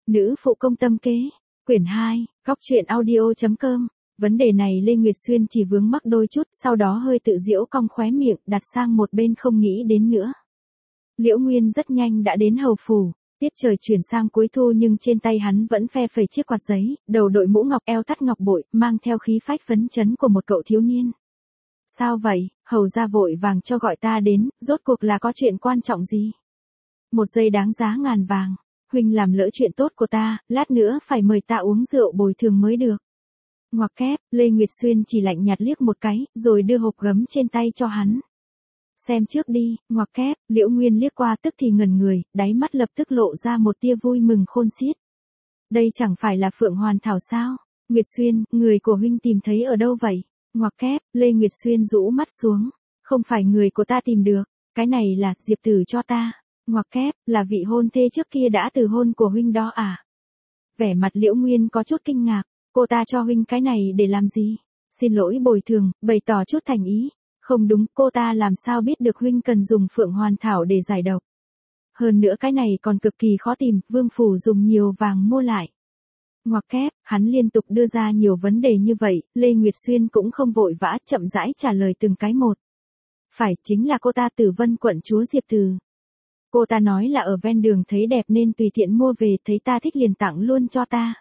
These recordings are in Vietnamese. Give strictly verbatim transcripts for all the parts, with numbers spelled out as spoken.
Nữ phụ công tâm kế, quyển hai, góc truyện audio.com. Vấn đề này Lê Nguyệt Xuyên chỉ vướng mắc đôi chút, sau đó hơi tự giễu cong khóe miệng, đặt sang một bên không nghĩ đến nữa. Liễu Nguyên rất nhanh đã đến hầu phủ, tiết trời chuyển sang cuối thu nhưng trên tay hắn vẫn phe phẩy chiếc quạt giấy, đầu đội mũ ngọc, eo thắt ngọc bội, mang theo khí phách phấn chấn của một cậu thiếu niên. Sao vậy, hầu gia vội vàng cho gọi ta đến, rốt cuộc là có chuyện quan trọng gì? Một giây đáng giá ngàn vàng. Huynh làm lỡ chuyện tốt của ta, lát nữa phải mời ta uống rượu bồi thường mới được. Ngoặc kép, Lê Nguyệt Xuyên chỉ lạnh nhạt liếc một cái, rồi đưa hộp gấm trên tay cho hắn. Xem trước đi, ngoặc kép, Liễu Nguyên liếc qua tức thì ngẩn người, đáy mắt lập tức lộ ra một tia vui mừng khôn xiết. Đây chẳng phải là Phượng Hoàn Thảo sao? Nguyệt Xuyên, người của huynh tìm thấy ở đâu vậy? Ngoặc kép, Lê Nguyệt Xuyên rũ mắt xuống. Không phải người của ta tìm được, cái này là Diệp Tử cho ta. Ngoặc kép, là vị hôn thê trước kia đã từ hôn của huynh đó à? Vẻ mặt Liễu Nguyên có chút kinh ngạc, cô ta cho huynh cái này để làm gì? Xin lỗi bồi thường, bày tỏ chút thành ý. Không đúng, cô ta làm sao biết được huynh cần dùng Phượng Hoàn Thảo để giải độc. Hơn nữa cái này còn cực kỳ khó tìm, vương phủ dùng nhiều vàng mua lại. Ngoặc kép, hắn liên tục đưa ra nhiều vấn đề như vậy, Lê Nguyệt Xuyên cũng không vội vã, chậm rãi trả lời từng cái một. Phải, chính là cô ta Tử Vân quận chúa Diệp Từ. Cô ta nói là ở ven đường thấy đẹp nên tùy tiện mua về, thấy ta thích liền tặng luôn cho ta.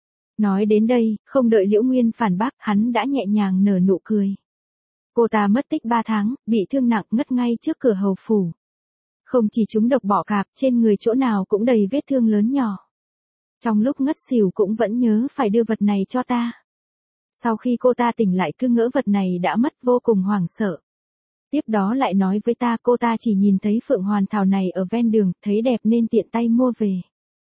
Nói đến đây, không đợi Liễu Nguyên phản bác, hắn đã nhẹ nhàng nở nụ cười. Cô ta mất tích ba tháng, bị thương nặng, ngất ngay trước cửa hầu phủ. Không chỉ trúng độc bọ cạp, trên người chỗ nào cũng đầy vết thương lớn nhỏ. Trong lúc ngất xỉu cũng vẫn nhớ phải đưa vật này cho ta. Sau khi cô ta tỉnh lại cứ ngỡ vật này đã mất, vô cùng hoảng sợ. Tiếp đó lại nói với ta cô ta chỉ nhìn thấy Phượng Hoàn Thảo này ở ven đường, thấy đẹp nên tiện tay mua về.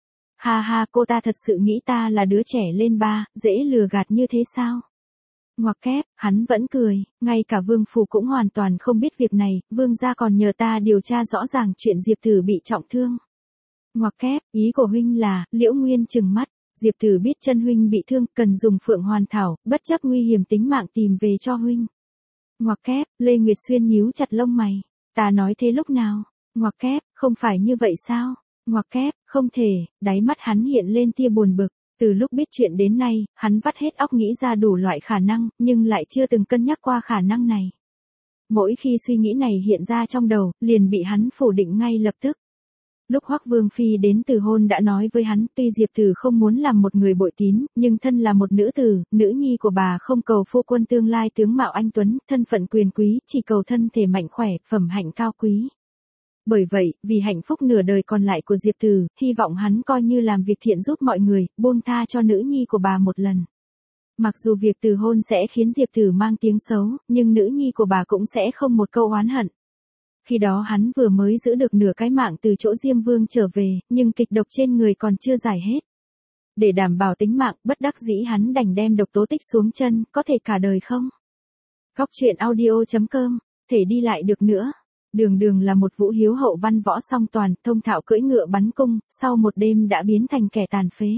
Ha ha, cô ta thật sự nghĩ ta là đứa trẻ lên ba, dễ lừa gạt như thế sao? Ngoặc kép, hắn vẫn cười, ngay cả vương phủ cũng hoàn toàn không biết việc này, vương gia còn nhờ ta điều tra rõ ràng chuyện Diệp Tử bị trọng thương. Ngoặc kép, ý của huynh là, Liễu Nguyên trừng mắt, Diệp Tử biết chân huynh bị thương, cần dùng Phượng Hoàn Thảo, bất chấp nguy hiểm tính mạng tìm về cho huynh. Ngoặc kép, Lê Nguyệt Xuyên nhíu chặt lông mày, ta nói thế lúc nào? Ngoặc kép, không phải như vậy sao? Ngoặc kép, không thể, đáy mắt hắn hiện lên tia buồn bực, từ lúc biết chuyện đến nay, hắn vắt hết óc nghĩ ra đủ loại khả năng, nhưng lại chưa từng cân nhắc qua khả năng này. Mỗi khi suy nghĩ này hiện ra trong đầu, liền bị hắn phủ định ngay lập tức. Lúc Hoắc Vương Phi đến từ hôn đã nói với hắn, tuy Diệp Tử không muốn làm một người bội tín, nhưng thân là một nữ tử, nữ nhi của bà không cầu phu quân tương lai tướng mạo anh tuấn, thân phận quyền quý, chỉ cầu thân thể mạnh khỏe, phẩm hạnh cao quý. Bởi vậy, vì hạnh phúc nửa đời còn lại của Diệp Tử, hy vọng hắn coi như làm việc thiện giúp mọi người, buông tha cho nữ nhi của bà một lần. Mặc dù việc từ hôn sẽ khiến Diệp Tử mang tiếng xấu, nhưng nữ nhi của bà cũng sẽ không một câu oán hận. Khi đó hắn vừa mới giữ được nửa cái mạng từ chỗ Diêm Vương trở về, nhưng kịch độc trên người còn chưa giải hết. Để đảm bảo tính mạng, bất đắc dĩ hắn đành đem độc tố tích xuống chân, có thể cả đời không? Góc truyện audio.com, thể đi lại được nữa. Đường Đường là một vũ hiếu hậu văn võ song toàn, thông thạo cưỡi ngựa bắn cung, sau một đêm đã biến thành kẻ tàn phế.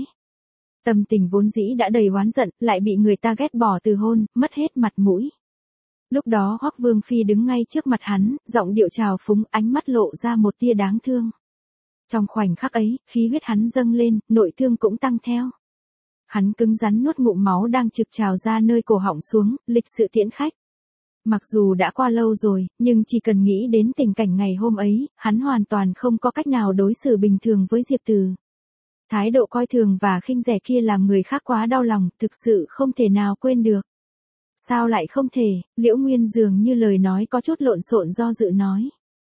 Tâm tình vốn dĩ đã đầy oán giận, lại bị người ta ghét bỏ từ hôn, mất hết mặt mũi. Lúc đó Hoắc Vương Phi đứng ngay trước mặt hắn, giọng điệu trào phúng, ánh mắt lộ ra một tia đáng thương. Trong khoảnh khắc ấy, khí huyết hắn dâng lên, nội thương cũng tăng theo. Hắn cứng rắn nuốt ngụm máu đang trực trào ra nơi cổ họng xuống, lịch sự tiễn khách. Mặc dù đã qua lâu rồi, nhưng chỉ cần nghĩ đến tình cảnh ngày hôm ấy, hắn hoàn toàn không có cách nào đối xử bình thường với Diệp Tử. Thái độ coi thường và khinh rẻ kia làm người khác quá đau lòng, thực sự không thể nào quên được. Sao lại không thể? Liễu Nguyên dường như lời nói có chút lộn xộn do dự nói.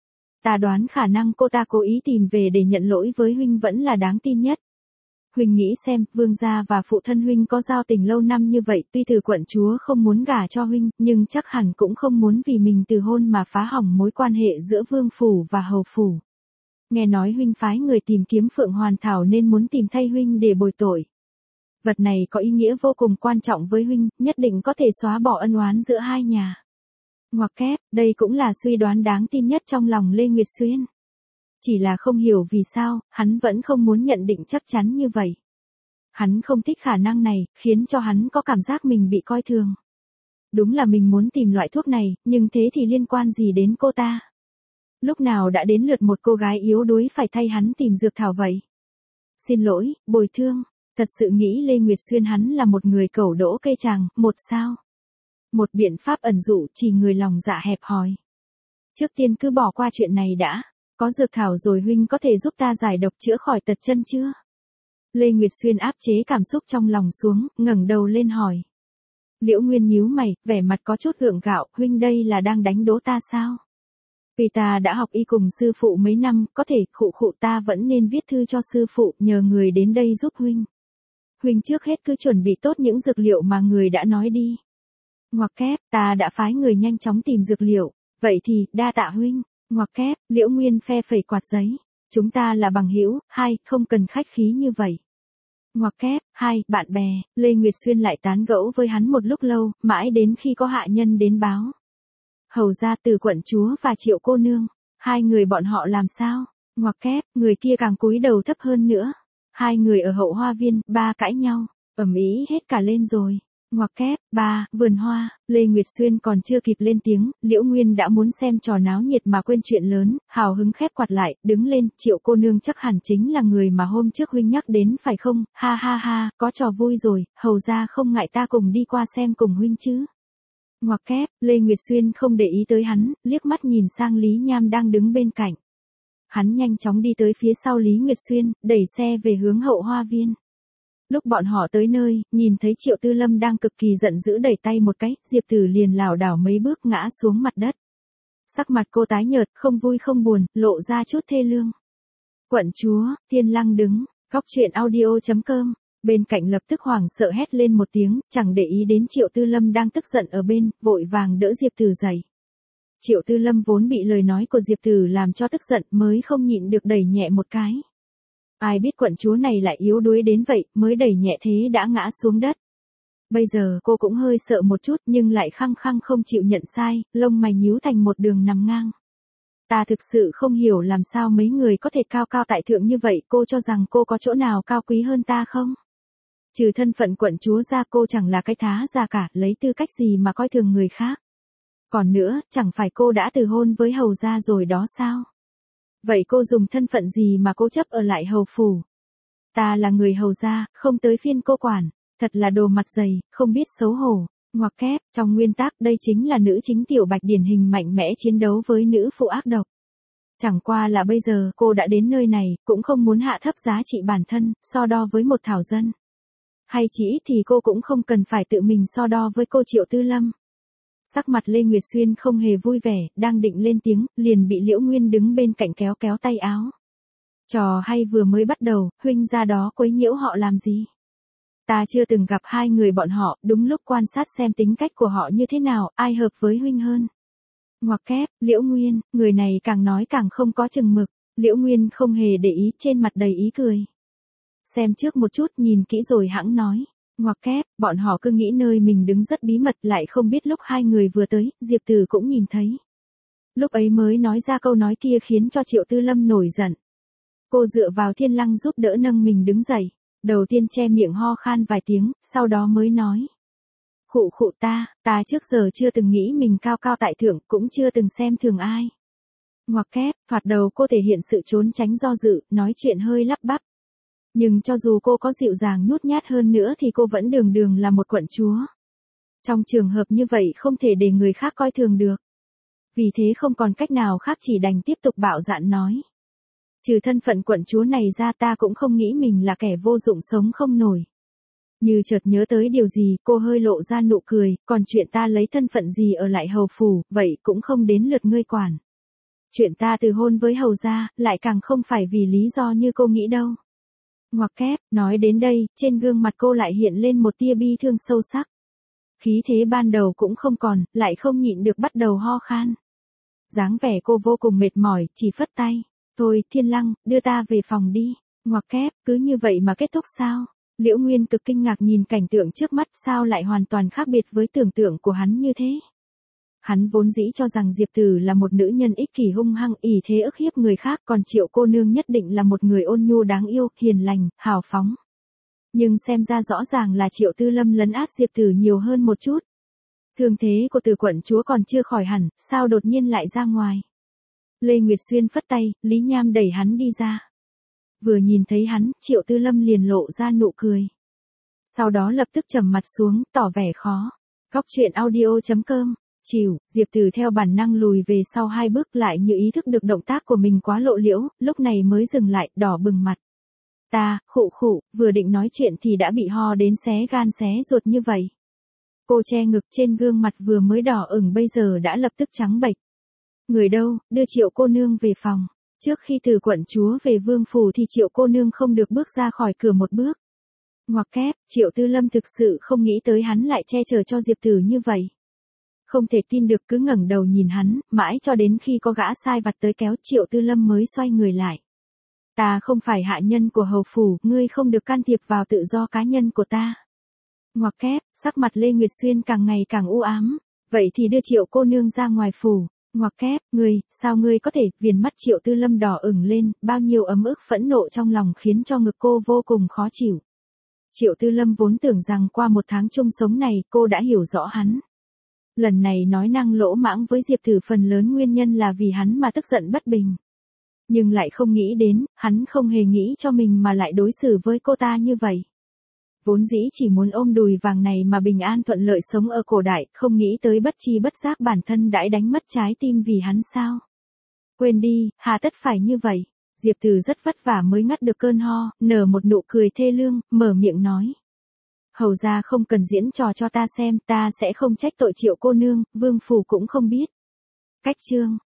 Ta đoán khả năng cô ta cố ý tìm về để nhận lỗi với huynh vẫn là đáng tin nhất. Huynh nghĩ xem, vương gia và phụ thân huynh có giao tình lâu năm như vậy, tuy từ quận chúa không muốn gả cho huynh, nhưng chắc hẳn cũng không muốn vì mình từ hôn mà phá hỏng mối quan hệ giữa vương phủ và hầu phủ. Nghe nói huynh phái người tìm kiếm Phượng Hoàn Thảo nên muốn tìm thay huynh để bồi tội. Vật này có ý nghĩa vô cùng quan trọng với huynh, nhất định có thể xóa bỏ ân oán giữa hai nhà. Ngoặc kép, đây cũng là suy đoán đáng tin nhất trong lòng Lê Nguyệt Xuyên. Chỉ là không hiểu vì sao, hắn vẫn không muốn nhận định chắc chắn như vậy. Hắn không thích khả năng này, khiến cho hắn có cảm giác mình bị coi thường. Đúng là mình muốn tìm loại thuốc này, nhưng thế thì liên quan gì đến cô ta? Lúc nào đã đến lượt một cô gái yếu đuối phải thay hắn tìm dược thảo vậy? xin lỗi, bồi thương. Thật sự nghĩ Lê Nguyệt Xuyên hắn là một người cẩu đỗ cây tràng, một sao. Một biện pháp ẩn dụ chỉ người lòng dạ hẹp hòi. Trước tiên cứ bỏ qua chuyện này đã. Có dược thảo rồi huynh có thể giúp ta giải độc chữa khỏi tật chân chưa? Lê Nguyệt Xuyên áp chế cảm xúc trong lòng xuống, ngẩng đầu lên hỏi. Liễu Nguyên nhíu mày, vẻ mặt có chút gượng gạo, huynh đây là đang đánh đố ta sao? Vì ta đã học y cùng sư phụ mấy năm, có thể khụ khụ ta vẫn nên viết thư cho sư phụ, nhờ người đến đây giúp huynh. Huynh trước hết cứ chuẩn bị tốt những dược liệu mà người đã nói đi. Ngoặc kép, ta đã phái người nhanh chóng tìm dược liệu, vậy thì, đa tạ huynh. Ngoặc kép, Liễu Nguyên phe phẩy quạt giấy. Chúng ta là bằng hữu, hai, không cần khách khí như vậy. Ngoặc kép, hai, bạn bè, Lê Nguyệt Xuyên lại tán gẫu với hắn một lúc lâu, mãi đến khi có hạ nhân đến báo. Hầu ra Từ quận chúa và Triệu cô nương, hai người bọn họ làm sao? Ngoặc kép, người kia càng cúi đầu thấp hơn nữa. Hai người ở hậu hoa viên, ba cãi nhau, ầm ĩ hết cả lên rồi. Ngoặc kép, ba, vườn hoa, Lê Nguyệt Xuyên còn chưa kịp lên tiếng, Liễu Nguyên đã muốn xem trò náo nhiệt mà quên chuyện lớn, hào hứng khép quạt lại, đứng lên, Triệu cô nương chắc hẳn chính là người mà hôm trước huynh nhắc đến phải không, ha ha ha, có trò vui rồi, hầu ra không ngại ta cùng đi qua xem cùng huynh chứ. Ngoặc kép, Lê Nguyệt Xuyên không để ý tới hắn, liếc mắt nhìn sang Lý Nham đang đứng bên cạnh. Hắn nhanh chóng đi tới phía sau Lý Nguyệt Xuyên, đẩy xe về hướng hậu hoa viên. Lúc bọn họ tới nơi, nhìn thấy Triệu Tư Lâm đang cực kỳ giận dữ đẩy tay một cái, Diệp Tử liền lảo đảo mấy bước ngã xuống mặt đất. Sắc mặt cô tái nhợt, không vui không buồn, lộ ra chút thê lương. Quận chúa, Thiên Lăng đứng, góc truyện audio chấm com, bên cạnh lập tức hoảng sợ hét lên một tiếng, chẳng để ý đến Triệu Tư Lâm đang tức giận ở bên, vội vàng đỡ Diệp Tử dậy. Triệu Tư Lâm vốn bị lời nói của Diệp Tử làm cho tức giận mới không nhịn được đẩy nhẹ một cái. Ai biết quận chúa này lại yếu đuối đến vậy, mới đẩy nhẹ thế đã ngã xuống đất. Bây giờ cô cũng hơi sợ một chút nhưng lại khăng khăng không chịu nhận sai, lông mày nhíu thành một đường nằm ngang. Ta thực sự không hiểu làm sao mấy người có thể cao cao tại thượng như vậy, cô cho rằng cô có chỗ nào cao quý hơn ta không? Trừ thân phận quận chúa ra cô chẳng là cái thá ra cả, lấy tư cách gì mà coi thường người khác. Còn nữa, chẳng phải cô đã từ hôn với hầu gia rồi đó sao? Vậy cô dùng thân phận gì mà cô chấp ở lại hầu phủ? Ta là người hầu gia, không tới phiên cô quản, thật là đồ mặt dày, không biết xấu hổ. Ngoặc kép, trong nguyên tắc đây chính là nữ chính tiểu bạch điển hình mạnh mẽ chiến đấu với nữ phụ ác độc. Chẳng qua là bây giờ cô đã đến nơi này, cũng không muốn hạ thấp giá trị bản thân, so đo với một thảo dân. Hay chỉ ít thì cô cũng không cần phải tự mình so đo với cô Triệu Tư Lâm. Sắc mặt Lê Nguyệt Xuyên không hề vui vẻ, đang định lên tiếng, liền bị Liễu Nguyên đứng bên cạnh kéo kéo tay áo. Trò hay vừa mới bắt đầu, huynh ra đó quấy nhiễu họ làm gì? Ta chưa từng gặp hai người bọn họ, đúng lúc quan sát xem tính cách của họ như thế nào, ai hợp với huynh hơn. Ngoặc kép, Liễu Nguyên, người này càng nói càng không có chừng mực, Liễu Nguyên không hề để ý, trên mặt đầy ý cười. Xem trước một chút, nhìn kỹ rồi hãng nói. Ngoặc kép, bọn họ cứ nghĩ nơi mình đứng rất bí mật, lại không biết lúc hai người vừa tới, Diệp Tử cũng nhìn thấy. Lúc ấy mới nói ra câu nói kia khiến cho Triệu Tư Lâm nổi giận. Cô dựa vào Thiên Lăng giúp đỡ nâng mình đứng dậy, đầu tiên che miệng ho khan vài tiếng, sau đó mới nói. Khụ khụ ta, ta trước giờ chưa từng nghĩ mình cao cao tại thượng, cũng chưa từng xem thường ai. Ngoặc kép, thoạt đầu cô thể hiện sự trốn tránh do dự, nói chuyện hơi lắp bắp. Nhưng cho dù cô có dịu dàng nhút nhát hơn nữa thì cô vẫn đường đường là một quận chúa. Trong trường hợp như vậy không thể để người khác coi thường được. Vì thế không còn cách nào khác chỉ đành tiếp tục bạo dạn nói. Trừ thân phận quận chúa này ra ta cũng không nghĩ mình là kẻ vô dụng sống không nổi. Như chợt nhớ tới điều gì, cô hơi lộ ra nụ cười, còn chuyện ta lấy thân phận gì ở lại hầu phủ, vậy cũng không đến lượt ngươi quản. Chuyện ta từ hôn với hầu gia, lại càng không phải vì lý do như cô nghĩ đâu. Ngoặc kép, nói đến đây, trên gương mặt cô lại hiện lên một tia bi thương sâu sắc. Khí thế ban đầu cũng không còn, lại không nhịn được bắt đầu ho khan. Dáng vẻ cô vô cùng mệt mỏi, chỉ phất tay. Thôi, Thiên Lăng, đưa ta về phòng đi. Ngoặc kép, cứ như vậy mà kết thúc sao? Liễu Nguyên cực kinh ngạc nhìn cảnh tượng trước mắt, sao lại hoàn toàn khác biệt với tưởng tượng của hắn như thế. Hắn vốn dĩ cho rằng Diệp Tử là một nữ nhân ích kỷ hung hăng, ỷ thế ức hiếp người khác, còn Triệu cô nương nhất định là một người ôn nhu đáng yêu, hiền lành, hào phóng. Nhưng xem ra rõ ràng là Triệu Tư Lâm lấn át Diệp Tử nhiều hơn một chút. Thương thế của Từ quận chúa còn chưa khỏi hẳn, sao đột nhiên lại ra ngoài. Lê Nguyệt Xuyên phất tay, Lý Nham đẩy hắn đi ra. Vừa nhìn thấy hắn, Triệu Tư Lâm liền lộ ra nụ cười. Sau đó lập tức trầm mặt xuống, tỏ vẻ khó. Góc truyện audio.com, chịu, Diệp Tử theo bản năng lùi về sau hai bước lại như ý thức được động tác của mình quá lộ liễu, lúc này mới dừng lại, đỏ bừng mặt. Ta, khụ khụ, vừa định nói chuyện thì đã bị ho đến xé gan xé ruột như vậy. Cô che ngực trên gương mặt vừa mới đỏ ửng bây giờ đã lập tức trắng bệch. Người đâu, đưa Triệu cô nương về phòng. Trước khi từ quận chúa về vương phủ thì Triệu cô nương không được bước ra khỏi cửa một bước. Ngoặc kép, Triệu Tư Lâm thực sự không nghĩ tới hắn lại che chở cho Diệp Tử như vậy. Không thể tin được cứ ngẩng đầu nhìn hắn, mãi cho đến khi có gã sai vặt tới kéo Triệu Tư Lâm mới xoay người lại. Ta không phải hạ nhân của hầu phủ, ngươi không được can thiệp vào tự do cá nhân của ta. Ngoặc kép, sắc mặt Lê Nguyệt Xuyên càng ngày càng u ám. Vậy thì đưa Triệu cô nương ra ngoài phủ. Ngoặc kép, ngươi, sao ngươi có thể, viền mắt Triệu Tư Lâm đỏ ửng lên, bao nhiêu ấm ức phẫn nộ trong lòng khiến cho ngực cô vô cùng khó chịu. Triệu Tư Lâm vốn tưởng rằng qua một tháng chung sống này cô đã hiểu rõ hắn. Lần này nói năng lỗ mãng với Diệp Tử phần lớn nguyên nhân là vì hắn mà tức giận bất bình. Nhưng lại không nghĩ đến, hắn không hề nghĩ cho mình mà lại đối xử với cô ta như vậy. Vốn dĩ chỉ muốn ôm đùi vàng này mà bình an thuận lợi sống ở cổ đại, không nghĩ tới bất chi bất giác bản thân đã đánh mất trái tim vì hắn sao. Quên đi, hà tất phải như vậy. Diệp Tử rất vất vả mới ngắt được cơn ho, nở một nụ cười thê lương, mở miệng nói. Hầu ra không cần diễn trò cho ta xem, ta sẽ không trách tội Triệu cô nương, vương phủ cũng không biết. Cách chương.